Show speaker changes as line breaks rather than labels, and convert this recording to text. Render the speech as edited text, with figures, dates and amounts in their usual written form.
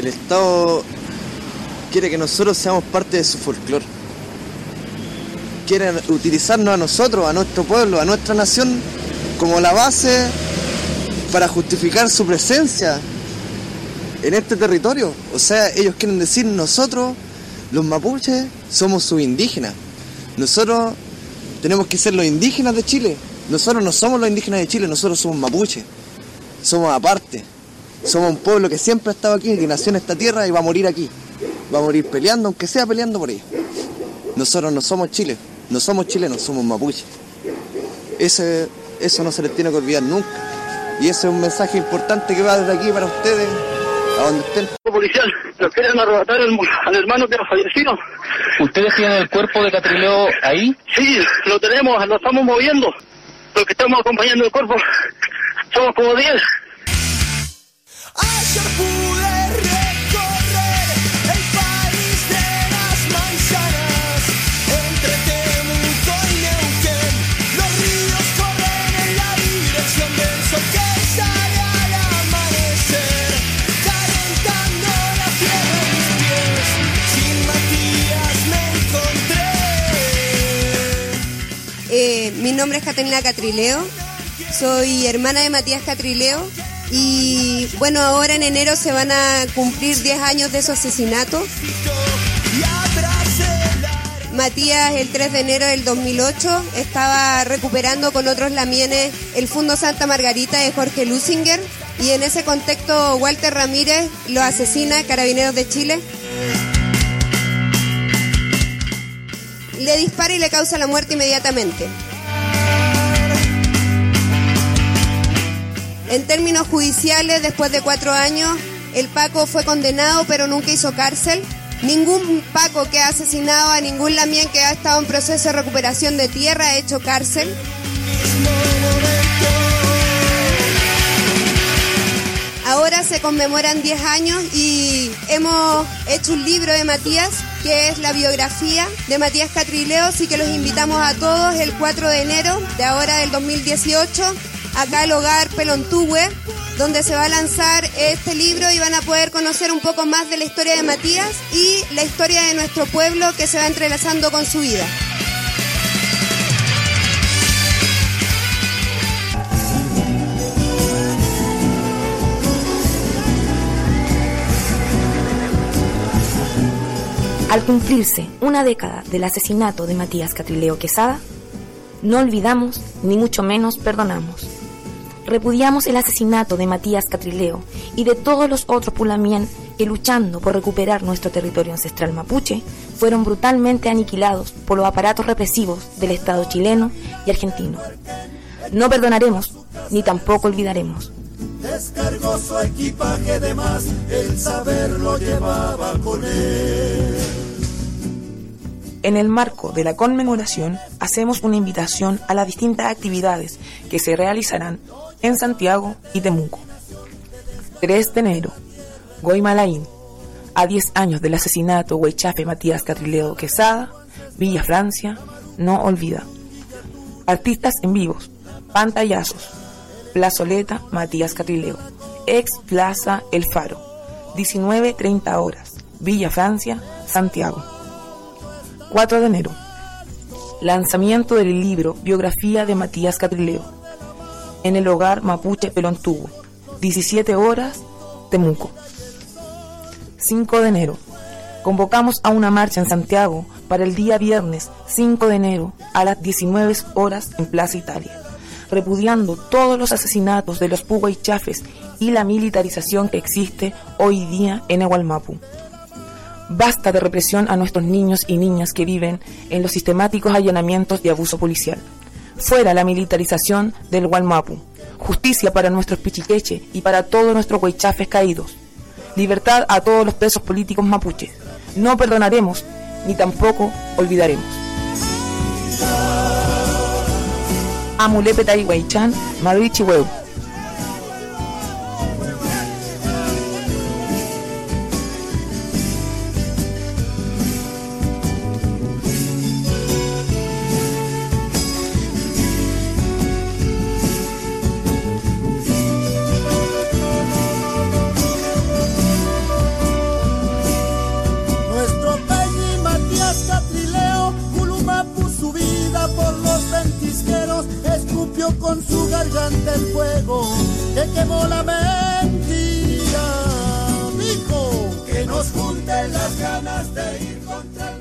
Estado quiere que nosotros seamos parte de su folclore. Quieren utilizarnos a nosotros, a nuestro pueblo, a nuestra nación, como la base para justificar su presencia en este territorio. O sea, ellos quieren decir, nosotros, los mapuches, somos subindígenas. Nosotros tenemos que ser los indígenas de Chile. Nosotros no somos los indígenas de Chile, nosotros somos mapuches. Somos aparte. Somos un pueblo que siempre ha estado aquí, que nació en esta tierra y va a morir aquí. Va a morir peleando, aunque sea peleando por ella. Nosotros no somos Chile, no somos chilenos, somos mapuches. Eso no se les tiene que olvidar nunca. Y ese es un mensaje importante que va desde aquí para ustedes, a donde estén.
Policial, nos quieren arrebatar al hermano que ha fallecido.
¿Ustedes tienen el cuerpo de Catrileo ahí?
Sí, lo tenemos, lo estamos moviendo. Los que estamos acompañando el cuerpo somos como 10.
Ayer pude recorrer el país de las manzanas, entre Temuco y Neuquén. Los ríos corren en la dirección del sol que sale al amanecer, calentando la tierra en mis pies. Sin Matías me encontré.
Mi nombre es Catalina Catrileo, soy hermana de Matías Catrileo. Y bueno, ahora en enero se van a cumplir 10 años de su asesinato. Matías, el 3 de enero del 2008, estaba recuperando con otros lamienes el Fundo Santa Margarita de Jorge Lusinger, y en ese contexto Walter Ramírez lo asesina, Carabineros de Chile. Le dispara y le causa la muerte inmediatamente. En términos judiciales, después de 4 años, el Paco fue condenado, pero nunca hizo cárcel. Ningún Paco que ha asesinado a ningún lamien que ha estado en proceso de recuperación de tierra ha hecho cárcel. Ahora se conmemoran 10 años y hemos hecho un libro de Matías, que es la biografía de Matías Catrileo, así que los invitamos a todos el 4 de enero de ahora del 2018, acá al Hogar Pelontuhue, donde se va a lanzar este libro y van a poder conocer un poco más de la historia de Matías y la historia de nuestro pueblo que se va entrelazando con su vida.
Al cumplirse una década del asesinato de Matías Catrileo Quesada, no olvidamos ni mucho menos perdonamos. Repudiamos el asesinato de Matías Catrileo y de todos los otros pulamien que, luchando por recuperar nuestro territorio ancestral mapuche, fueron brutalmente aniquilados por los aparatos represivos del Estado chileno y argentino. No perdonaremos ni tampoco olvidaremos.
Descargó su equipaje de más, el saber lo llevaba con él.
En el marco de la conmemoración, hacemos una invitación a las distintas actividades que se realizarán en Santiago y Temuco. 3 de enero, Guaymalaín, a 10 años del asesinato Huaychafe Matías Catrileo Quesada, Villa Francia, no olvida. Artistas en vivos, pantallazos, Plazoleta Matías Catrileo, ex Plaza El Faro, 19:30 horas, Villa Francia, Santiago. 4 de enero, lanzamiento del libro Biografía de Matías Catrileo, en el Hogar Mapuche Pelontuhue, 17 horas, Temuco. 5 de enero, convocamos a una marcha en Santiago para el día viernes 5 de enero a las 19 horas en Plaza Italia, repudiando todos los asesinatos de los puguaychafes y la militarización que existe hoy día en Ehualmapu. Basta de represión a nuestros niños y niñas que viven en los sistemáticos allanamientos de abuso policial. Fuera la militarización del Ehualmapu. Justicia para nuestros pichiqueche y para todos nuestros huaychafes caídos. Libertad a todos los presos políticos mapuches. No perdonaremos ni tampoco olvidaremos. Amulepe Taihuaychan, Marichi Hueu.
con su garganta el fuego que quemó la mentira. Dijo que nos junten las ganas de ir contra el